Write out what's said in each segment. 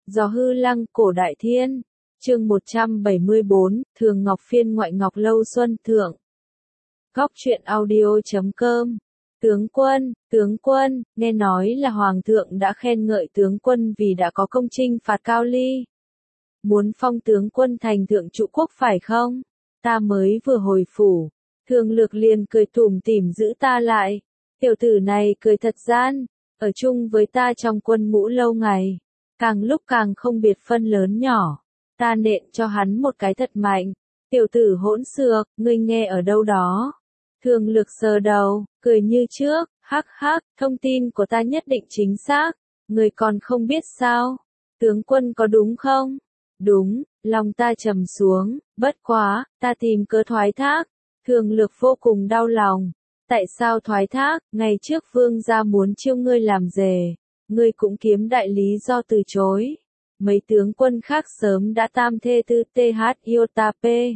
Gió hư lăng, cổ đại thiên. Chương 174, Thường Ngọc phiên ngoại Ngọc Lâu Xuân Thượng. Góc truyện audio.com. Tướng quân, nghe nói là Hoàng thượng đã khen ngợi tướng quân vì đã có công chinh phạt Cao Ly. Muốn phong tướng quân thành thượng trụ quốc phải không? Ta mới vừa hồi phủ. Thường Lược liền cười tủm tỉm giữ ta lại. Tiểu tử này cười thật gian, ở chung với ta trong quân ngũ lâu ngày. Càng lúc càng không biệt phân lớn nhỏ. Ta nện cho hắn một cái thật mạnh. Tiểu tử hỗn xược, ngươi nghe ở đâu đó? Thường Lược sờ đầu, cười như trước, hắc hắc, thông tin của ta nhất định chính xác. Ngươi còn không biết sao? Tướng quân có đúng không? Đúng, lòng ta trầm xuống, bất quá, ta tìm cớ thoái thác. Thường Lược vô cùng đau lòng. Tại sao thoái thác? Ngày trước vương gia muốn chiêu ngươi làm rể, ngươi cũng kiếm đại lý do từ chối. Mấy tướng quân khác sớm đã tam thê tư th iotap.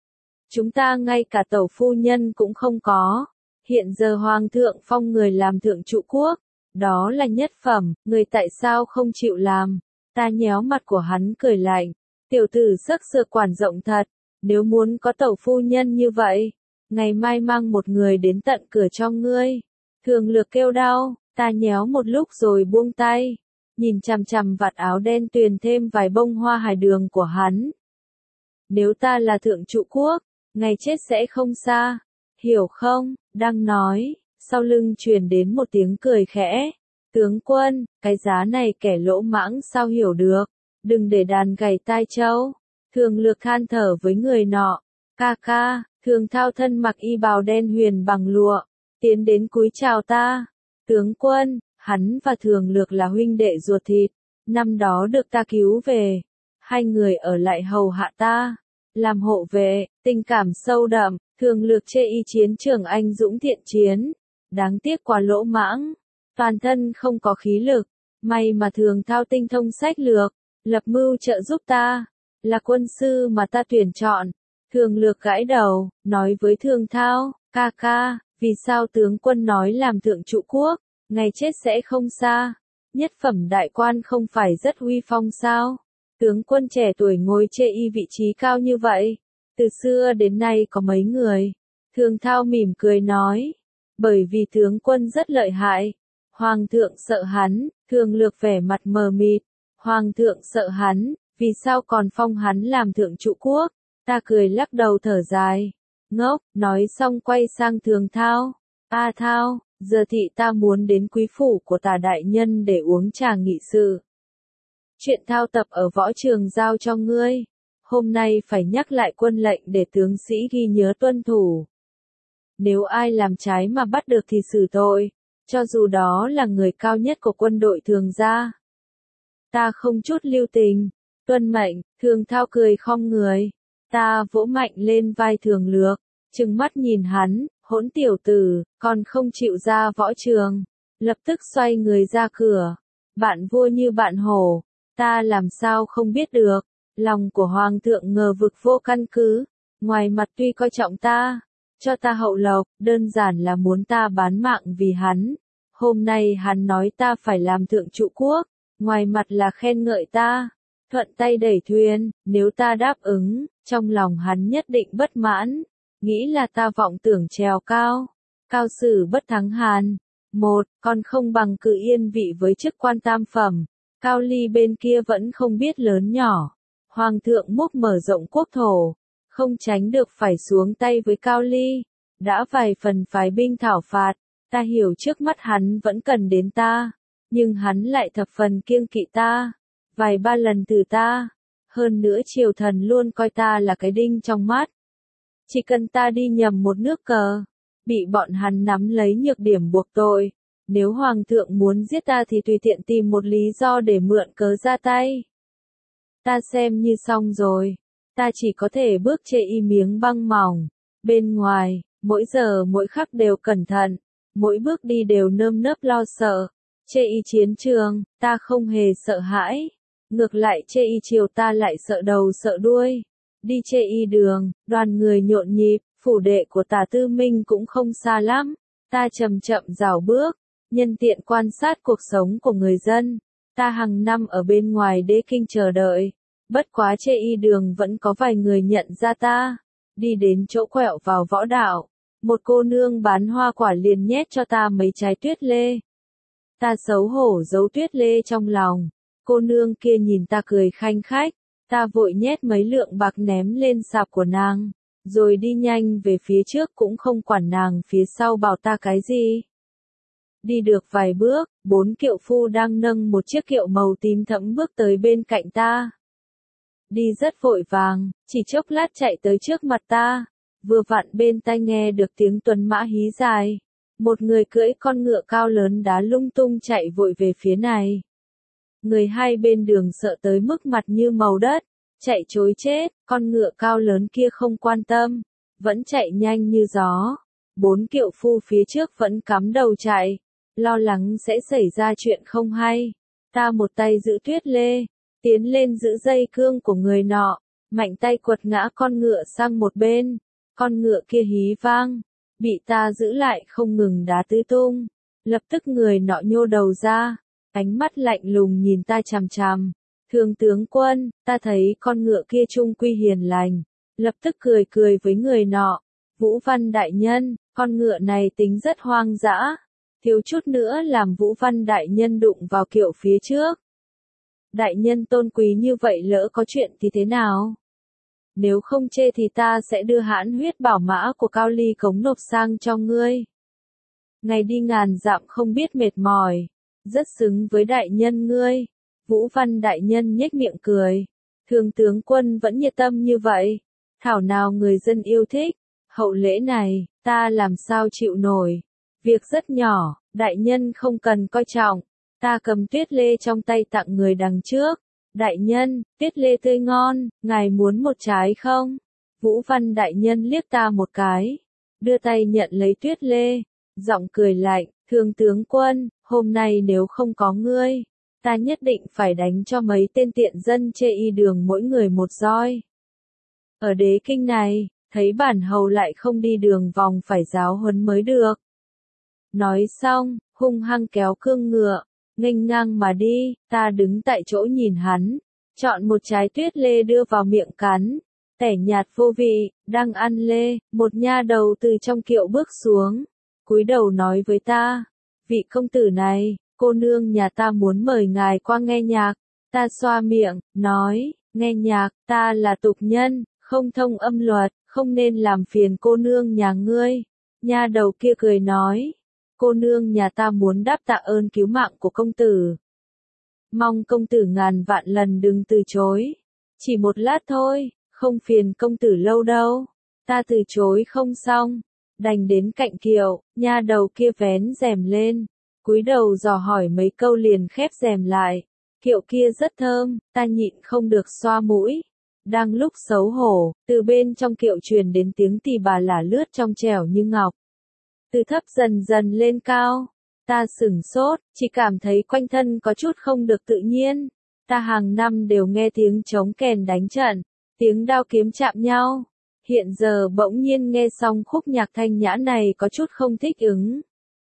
Chúng ta ngay cả tẩu phu nhân cũng không có. Hiện giờ hoàng thượng phong người làm thượng trụ quốc, đó là nhất phẩm, người tại sao không chịu làm? Ta nhéo mặt của hắn cười lạnh. Tiểu tử sắc sơ quản rộng thật, nếu muốn có tẩu phu nhân như vậy, ngày mai mang một người đến tận cửa cho ngươi. Thường Lược kêu đau, ta nhéo một lúc rồi buông tay, nhìn chằm chằm vạt áo đen tuyền thêm vài bông hoa hải đường của hắn. Nếu ta là thượng trụ quốc, ngày chết sẽ không xa, hiểu không? Đang nói, sau lưng truyền đến một tiếng cười khẽ. Tướng quân, cái giá này kẻ lỗ mãng sao hiểu được, đừng để đàn gầy tai trâu. Thường Lược than thở với người nọ, ca ca. Thường Thao thân mặc y bào đen huyền bằng lụa, tiến đến cúi chào ta. Tướng quân, hắn và Thường Lược là huynh đệ ruột thịt, năm đó được ta cứu về. Hai người ở lại hầu hạ ta, làm hộ vệ, tình cảm sâu đậm. Thường Lược chê y chiến trường anh dũng thiện chiến, đáng tiếc quá lỗ mãng, toàn thân không có khí lực. May mà Thường Thao tinh thông sách lược, lập mưu trợ giúp ta, là quân sư mà ta tuyển chọn. Thường Lược gãi đầu, nói với Thường Thao, ca ca, vì sao tướng quân nói làm thượng trụ quốc, ngày chết sẽ không xa? Nhất phẩm đại quan không phải rất uy phong sao? Tướng quân trẻ tuổi ngồi chê y vị trí cao như vậy, từ xưa đến nay có mấy người? Thường Thao mỉm cười nói, bởi vì tướng quân rất lợi hại. Hoàng thượng sợ hắn. Thường Lược vẻ mặt mờ mịt. Hoàng thượng sợ hắn, vì sao còn phong hắn làm thượng trụ quốc? Ta cười lắc đầu thở dài. Ngốc, nói xong quay sang Thường Thao. A Thao, giờ thị ta muốn đến quý phủ của Tả đại nhân để uống trà nghị sự. Chuyện thao tập ở võ trường giao cho ngươi. Hôm nay phải nhắc lại quân lệnh để tướng sĩ ghi nhớ tuân thủ. Nếu ai làm trái mà bắt được thì xử tội, cho dù đó là người cao nhất của quân đội Thường gia. Ta không chút lưu tình. Tuân mệnh. Thường Thao cười khom người. Ta vỗ mạnh lên vai Thường Lược, trừng mắt nhìn hắn, hỗn tiểu tử, còn không chịu ra võ trường. Lập tức xoay người ra cửa. Bạn vua như bạn hổ, ta làm sao không biết được. Lòng của Hoàng thượng ngờ vực vô căn cứ. Ngoài mặt tuy coi trọng ta, cho ta hậu lộc, đơn giản là muốn ta bán mạng vì hắn. Hôm nay hắn nói ta phải làm thượng trụ quốc, ngoài mặt là khen ngợi ta, thuận tay đẩy thuyền. Nếu ta đáp ứng, trong lòng hắn nhất định bất mãn, nghĩ là ta vọng tưởng trèo cao, cao sử bất thắng hàn. Còn không bằng cự yên vị với chức quan tam phẩm. Cao Ly bên kia vẫn không biết lớn nhỏ. Hoàng thượng múc mở rộng quốc thổ, không tránh được phải xuống tay với Cao Ly. Đã vài phần phái binh thảo phạt, ta hiểu trước mắt hắn vẫn cần đến ta, nhưng hắn lại thập phần kiêng kỵ ta, vài ba lần từ ta. Hơn nữa triều thần luôn coi ta là cái đinh trong mắt. Chỉ cần ta đi nhầm một nước cờ, bị bọn hắn nắm lấy nhược điểm buộc tội. Nếu Hoàng thượng muốn giết ta thì tùy tiện tìm một lý do để mượn cớ ra tay. Ta xem như xong rồi. Ta chỉ có thể bước chê y miếng băng mỏng. Bên ngoài, mỗi giờ mỗi khắc đều cẩn thận. Mỗi bước đi đều nơm nớp lo sợ. Chê y chiến trường, ta không hề sợ hãi. Ngược lại chê y chiều ta lại sợ đầu sợ đuôi. Đi chê y đường, đoàn người nhộn nhịp, phủ đệ của Tả Tư Minh cũng không xa lắm. Ta chậm chậm rảo bước, nhân tiện quan sát cuộc sống của người dân. Ta hàng năm ở bên ngoài đế kinh chờ đợi. Bất quá chê y đường vẫn có vài người nhận ra ta. Đi đến chỗ quẹo vào võ đạo. Một cô nương bán hoa quả liền nhét cho ta mấy trái tuyết lê. Ta xấu hổ giấu tuyết lê trong lòng. Cô nương kia nhìn ta cười khanh khách. Ta vội nhét mấy lượng bạc ném lên sạp của nàng. Rồi đi nhanh về phía trước cũng không quản nàng phía sau bảo ta cái gì. Đi được vài bước, 4 kiệu phu đang nâng một chiếc kiệu màu tím thẫm bước tới bên cạnh ta. Đi rất vội vàng, chỉ chốc lát chạy tới trước mặt ta. Vừa vặn bên tai nghe được tiếng tuấn mã hí dài. Một người cưỡi con ngựa cao lớn đá lung tung chạy vội về phía này. Người hai bên đường sợ tới mức mặt như màu đất, chạy trối chết, con ngựa cao lớn kia không quan tâm, vẫn chạy nhanh như gió. 4 kiệu phu phía trước vẫn cắm đầu chạy, lo lắng sẽ xảy ra chuyện không hay. Ta một tay giữ tuyết lê, tiến lên giữ dây cương của người nọ, mạnh tay quật ngã con ngựa sang một bên. Con ngựa kia hí vang, bị ta giữ lại không ngừng đá tứ tung. Lập tức người nọ nhô đầu ra, ánh mắt lạnh lùng nhìn ta chằm chằm. Thường tướng quân, ta thấy con ngựa kia trung quy hiền lành, lập tức cười cười với người nọ. Vũ Văn đại nhân, con ngựa này tính rất hoang dã, thiếu chút nữa làm Vũ Văn đại nhân đụng vào kiệu phía trước. Đại nhân tôn quý như vậy lỡ có chuyện thì thế nào? Nếu không chê thì ta sẽ đưa hãn huyết bảo mã của Cao Ly Cống nộp sang cho ngươi. Ngày đi ngàn dặm không biết mệt mỏi, rất xứng với đại nhân ngươi. Vũ Văn đại nhân nhếch miệng cười. Thường tướng quân vẫn nhiệt tâm như vậy. Thảo nào người dân yêu thích. Hậu lễ này, ta làm sao chịu nổi. Việc rất nhỏ, đại nhân không cần coi trọng. Ta cầm tuyết lê trong tay tặng người đằng trước. Đại nhân, tuyết lê tươi ngon, ngài muốn một trái không? Vũ Văn đại nhân liếc ta một cái. Đưa tay nhận lấy tuyết lê. Giọng cười lạnh, thường tướng quân, hôm nay nếu không có ngươi, ta nhất định phải đánh cho mấy tên tiện dân chê y đường mỗi người một roi. Ở đế kinh này, thấy bản hầu lại không đi đường vòng phải giáo huấn mới được. Nói xong, hung hăng kéo cương ngựa, nghênh ngang mà đi. Ta đứng tại chỗ nhìn hắn, chọn một trái tuyết lê đưa vào miệng cắn. Tẻ nhạt vô vị, đang ăn lê, một nha đầu từ trong kiệu bước xuống, cúi đầu nói với ta, vị công tử này, cô nương nhà ta muốn mời ngài qua nghe nhạc. Ta xoa miệng, nói, nghe nhạc, ta là tục nhân, không thông âm luật, không nên làm phiền cô nương nhà ngươi. Nha đầu kia cười nói, cô nương nhà ta muốn đáp tạ ơn cứu mạng của công tử. Mong công tử ngàn vạn lần đừng từ chối. Chỉ một lát thôi, không phiền công tử lâu đâu. Ta từ chối không xong, đành đến cạnh kiệu, nha đầu kia vén rèm lên, cúi đầu dò hỏi mấy câu liền khép rèm lại. Kiệu kia rất thơm, ta nhịn không được xoa mũi. Đang lúc xấu hổ, từ bên trong kiệu truyền đến tiếng tỳ bà lả lướt trong trẻo như ngọc. Từ thấp dần dần lên cao, ta sửng sốt, chỉ cảm thấy quanh thân có chút không được tự nhiên. Ta hàng năm đều nghe tiếng trống kèn đánh trận, tiếng đao kiếm chạm nhau. Hiện giờ bỗng nhiên nghe xong khúc nhạc thanh nhã này có chút không thích ứng.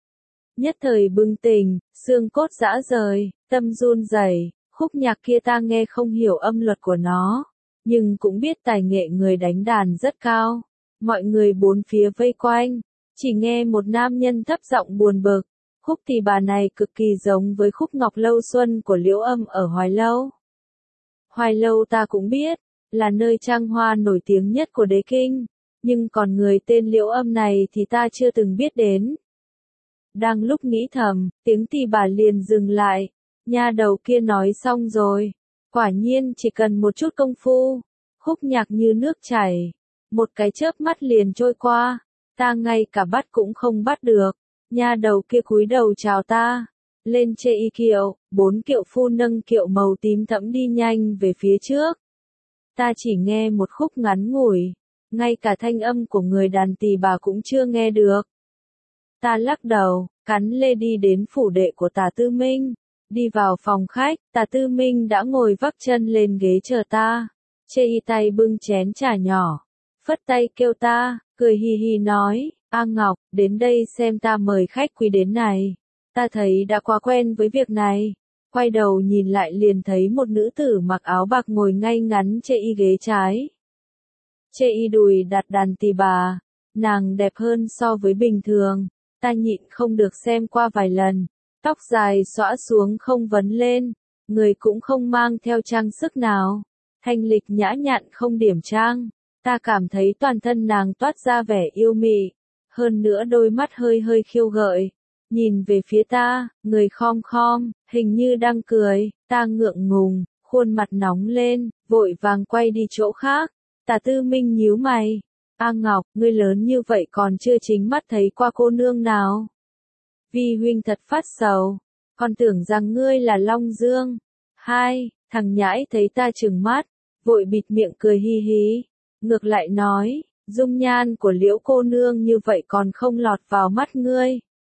Nhất thời bừng tỉnh, xương cốt rã rời, tâm run rẩy. Khúc nhạc kia ta nghe không hiểu âm luật của nó, nhưng cũng biết tài nghệ người đánh đàn rất cao. Mọi người bốn phía vây quanh, chỉ nghe một nam nhân thấp giọng buồn bực. Khúc tỳ bà này cực kỳ giống với khúc Ngọc Lâu Xuân của Liễu Âm ở Hoài Lâu. Hoài Lâu ta cũng biết, là nơi trang hoa nổi tiếng nhất của đế kinh, nhưng còn người tên Liễu Âm này thì ta chưa từng biết đến. Đang lúc nghĩ thầm, tiếng tỳ bà liền dừng lại. Nha đầu kia nói xong rồi. Quả nhiên chỉ cần một chút công phu, khúc nhạc như nước chảy, một cái chớp mắt liền trôi qua, ta ngay cả bắt cũng không bắt được. Nha đầu kia cúi đầu chào ta, lên chê y kiệu, 4 kiệu phu nâng kiệu màu tím thẫm đi nhanh về phía trước. Ta chỉ nghe một khúc ngắn ngủi, ngay cả thanh âm của người đàn tỳ bà cũng chưa nghe được. Ta lắc đầu, cắn lê đi đến phủ đệ của Tả Tư Minh. Đi vào phòng khách, Tả Tư Minh đã ngồi vắt chân lên ghế chờ ta. Chê y tay bưng chén trà nhỏ, phất tay kêu ta, cười hì hì nói, A Ngọc, đến đây xem ta mời khách quý đến này. Ta thấy đã quá quen với việc này. Quay đầu nhìn lại liền thấy một nữ tử mặc áo bạc ngồi ngay ngắn chê y ghế trái. Chê y đùi đặt đàn tỳ bà, nàng đẹp hơn so với bình thường, ta nhịn không được xem qua vài lần, tóc dài xõa xuống không vấn lên, người cũng không mang theo trang sức nào, thanh lịch nhã nhặn không điểm trang, ta cảm thấy toàn thân nàng toát ra vẻ yêu mị, hơn nữa đôi mắt hơi hơi khiêu gợi, nhìn về phía ta, người khom khom, hình như đang cười, ta ngượng ngùng, khuôn mặt nóng lên, vội vàng quay đi chỗ khác. Tả Tư Minh nhíu mày, A Ngọc, ngươi lớn như vậy còn chưa chính mắt thấy qua cô nương nào. Vi huynh thật phát sầu, con tưởng rằng ngươi là Long Dương. Hai, thằng nhãi thấy ta trừng mắt, vội bịt miệng cười hi hí, ngược lại nói, dung nhan của Liễu cô nương như vậy còn không lọt vào mắt ngươi.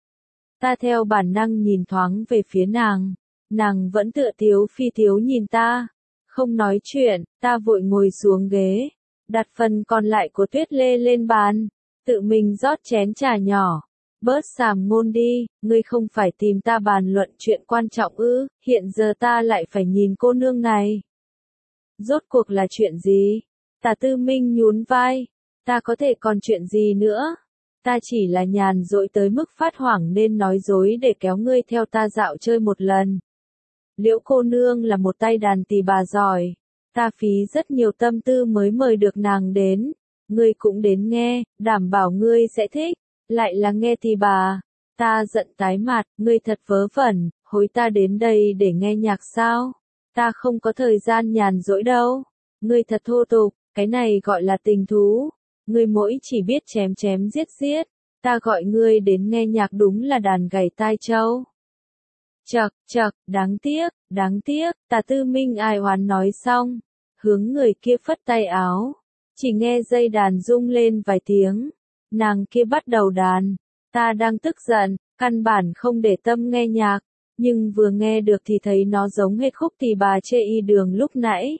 Ta theo bản năng nhìn thoáng về phía nàng vẫn tựa tiếu phi tiếu nhìn ta, không nói chuyện, ta vội ngồi xuống ghế, đặt phần còn lại của tuyết lê lên bàn, tự mình rót chén trà nhỏ. Bớt sàm ngôn đi, ngươi không phải tìm ta bàn luận chuyện quan trọng ư, hiện giờ ta lại phải nhìn cô nương này. Rốt cuộc là chuyện gì? Tả Tư Minh nhún vai, ta có thể còn chuyện gì nữa? Ta chỉ là nhàn rỗi tới mức phát hoảng nên nói dối để kéo ngươi theo ta dạo chơi một lần. Liễu cô nương là một tay đàn tỳ bà giỏi, ta phí rất nhiều tâm tư mới mời được nàng đến, ngươi cũng đến nghe, đảm bảo ngươi sẽ thích, lại là nghe tỳ bà. Ta giận tái mặt, ngươi thật vớ vẩn, hối ta đến đây để nghe nhạc sao? Ta không có thời gian nhàn rỗi đâu. Ngươi thật thô tục, cái này gọi là tình thú. Ngươi mỗi chỉ biết chém chém giết giết, ta gọi ngươi đến nghe nhạc đúng là đàn gảy tai trâu. Chậc, chậc, đáng tiếc, Tả Tư Minh ai oán nói xong, hướng người kia phất tay áo, chỉ nghe dây đàn rung lên vài tiếng, nàng kia bắt đầu đàn, ta đang tức giận, căn bản không để tâm nghe nhạc, nhưng vừa nghe được thì thấy nó giống hệt khúc tỳ bà chê y đường lúc nãy.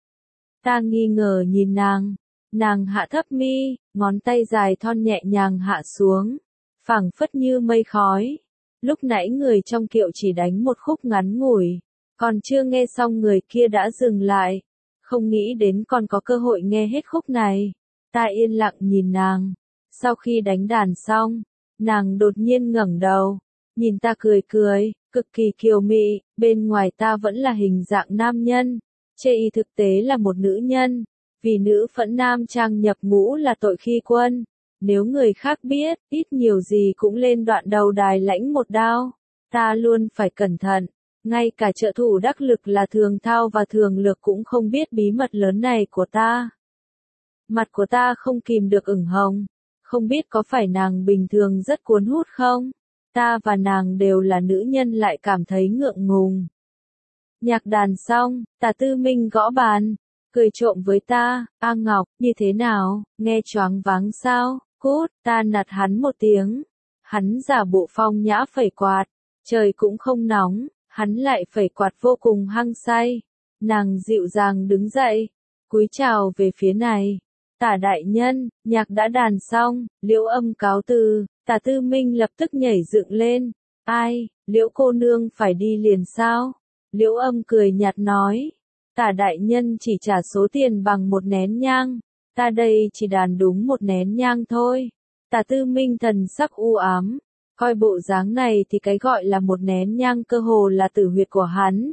Ta nghi ngờ nhìn nàng hạ thấp mi, ngón tay dài thon nhẹ nhàng hạ xuống, phảng phất như mây khói. Lúc nãy người trong kiệu chỉ đánh một khúc ngắn ngủi, còn chưa nghe xong người kia đã dừng lại, không nghĩ đến còn có cơ hội nghe hết khúc này. Ta yên lặng nhìn nàng, sau khi đánh đàn xong, nàng đột nhiên ngẩng đầu, nhìn ta cười cười, cực kỳ kiều mị, bên ngoài ta vẫn là hình dạng nam nhân, chê y thực tế là một nữ nhân, vì nữ phẫn nam trang nhập ngũ là tội khi quân. Nếu người khác biết, ít nhiều gì cũng lên đoạn đầu đài lãnh một đao. Ta luôn phải cẩn thận, ngay cả trợ thủ đắc lực là Thường Thao và Thường Lược cũng không biết bí mật lớn này của ta. Mặt của ta không kìm được ửng hồng, không biết có phải nàng bình thường rất cuốn hút không? Ta và nàng đều là nữ nhân lại cảm thấy ngượng ngùng. Nhạc đàn xong, Tả Tư Minh gõ bàn, cười trộm với ta, A Ngọc, như thế nào, nghe choáng váng sao? Cút, ta nạt hắn một tiếng. Hắn giả bộ phong nhã phẩy quạt, trời cũng không nóng, hắn lại phẩy quạt vô cùng hăng say. Nàng dịu dàng đứng dậy, cúi chào về phía này. Tả đại nhân, nhạc đã đàn xong, Liễu Âm cáo từ, Tả Tư Minh lập tức nhảy dựng lên. Ai, Liễu cô nương phải đi liền sao? Liễu Âm cười nhạt nói. Tả đại nhân chỉ trả số tiền bằng một nén nhang. Ta đây chỉ đàn đúng một nén nhang thôi. Tả Tư Minh thần sắc u ám, coi bộ dáng này thì cái gọi là một nén nhang cơ hồ là tử huyệt của hắn.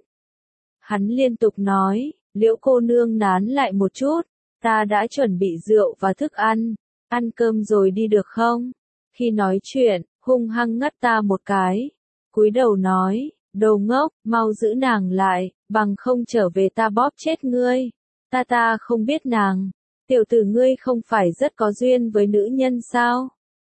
Hắn liên tục nói, Liễu cô nương nán lại một chút, ta đã chuẩn bị rượu và thức ăn cơm rồi đi được không? Khi nói chuyện, hung hăng ngắt ta một cái, cúi đầu nói, đồ ngốc, mau giữ nàng lại, bằng không trở về ta bóp chết ngươi. Ta không biết nàng. Tiểu tử ngươi không phải rất có duyên với nữ nhân sao?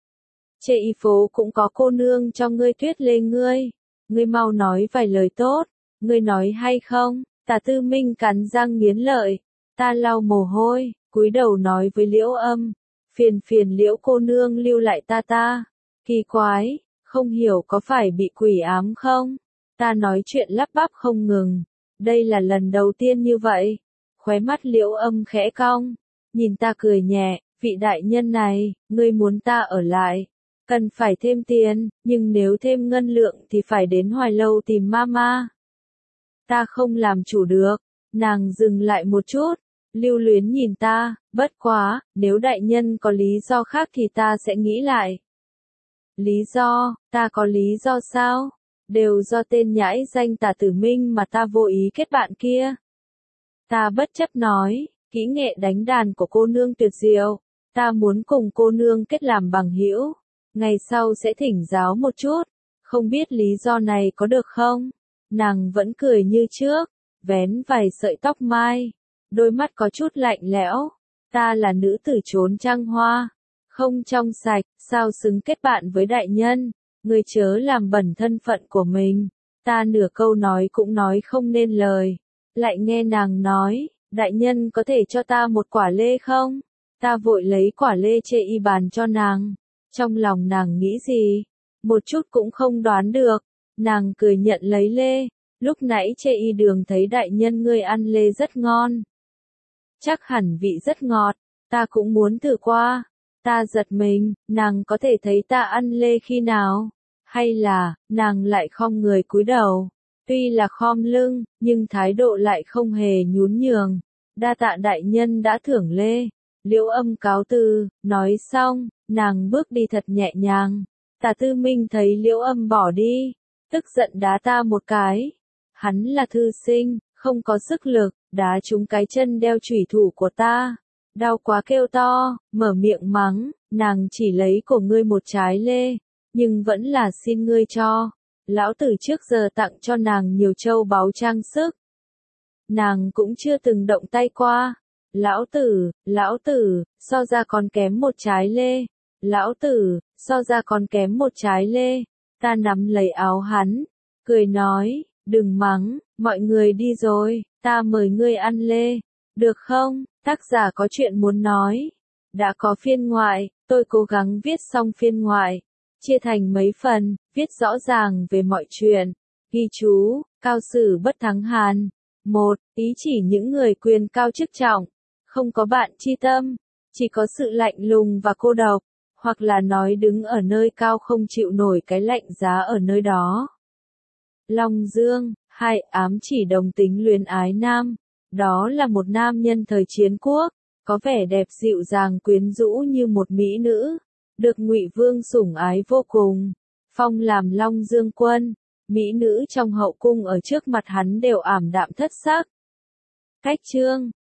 Chê y phố cũng có cô nương cho ngươi Tuyết Lê ngươi mau nói vài lời tốt, ngươi nói hay không? Tả Tư Minh cắn răng nghiến lợi, ta lau mồ hôi, cúi đầu nói với Liễu Âm, phiền Liễu cô nương lưu lại ta, kỳ quái, không hiểu có phải bị quỷ ám không? Ta nói chuyện lắp bắp không ngừng, đây là lần đầu tiên như vậy, khóe mắt Liễu Âm khẽ cong. Nhìn ta cười nhẹ, vị đại nhân này, ngươi muốn ta ở lại, cần phải thêm tiền, nhưng nếu thêm ngân lượng thì phải đến Hoài Lâu tìm mama. Ta không làm chủ được. Nàng dừng lại một chút, lưu luyến nhìn ta, bất quá, nếu đại nhân có lý do khác thì ta sẽ nghĩ lại. Lý do, ta có lý do sao? Đều do tên nhãi danh Tả Tử Minh mà ta vô ý kết bạn kia. Ta bất chấp nói, kỹ nghệ đánh đàn của cô nương tuyệt diệu, ta muốn cùng cô nương kết làm bằng hữu, ngày sau sẽ thỉnh giáo một chút, không biết lý do này có được không? Nàng vẫn cười như trước, vén vài sợi tóc mai, đôi mắt có chút lạnh lẽo, ta là nữ tử trốn trăng hoa, không trong sạch, sao xứng kết bạn với đại nhân, ngươi chớ làm bẩn thân phận của mình. Ta nửa câu nói cũng nói không nên lời, lại nghe nàng nói, đại nhân có thể cho ta một quả lê không? Ta vội lấy quả lê chê y bàn cho nàng. Trong lòng nàng nghĩ gì? Một chút cũng không đoán được. Nàng cười nhận lấy lê. Lúc nãy chê y đường thấy đại nhân ngươi ăn lê rất ngon. Chắc hẳn vị rất ngọt. Ta cũng muốn thử qua. Ta giật mình, nàng có thể thấy ta ăn lê khi nào? Hay là, nàng lại khom người cúi đầu. Tuy là khom lưng, nhưng thái độ lại không hề nhún nhường. Đa tạ đại nhân đã thưởng lê. Liễu Âm cáo từ, nói xong, nàng bước đi thật nhẹ nhàng. Tả Tư Minh thấy Liễu Âm bỏ đi, tức giận đá ta một cái. Hắn là thư sinh, không có sức lực, đá trúng cái chân đeo chủy thủ của ta. Đau quá kêu to, mở miệng mắng, nàng chỉ lấy của ngươi một trái lê, nhưng vẫn là xin ngươi cho. Lão tử trước giờ tặng cho nàng nhiều châu báu trang sức. Nàng cũng chưa từng động tay qua. Lão tử, so ra còn kém một trái lê. Lão tử, so ra còn kém một trái lê. Ta nắm lấy áo hắn, cười nói, đừng mắng, mọi người đi rồi, ta mời ngươi ăn lê. Được không? Tác giả có chuyện muốn nói. Đã có phiên ngoại, tôi cố gắng viết xong phiên ngoại. Chia thành mấy phần, viết rõ ràng về mọi chuyện. Ghi chú, cao sử bất thắng Hàn. 1. Ý chỉ những người quyền cao chức trọng, không có bạn chi tâm, chỉ có sự lạnh lùng và cô độc, hoặc là nói đứng ở nơi cao không chịu nổi cái lạnh giá ở nơi đó. Long Dương. 2. Ám chỉ đồng tính luyến ái nam. Đó là một nam nhân thời chiến quốc, có vẻ đẹp dịu dàng quyến rũ như một mỹ nữ, được Ngụy Vương sủng ái vô cùng, phong làm Long Dương quân. Mỹ nữ trong hậu cung ở trước mặt hắn đều ảm đạm thất sắc. Cách chương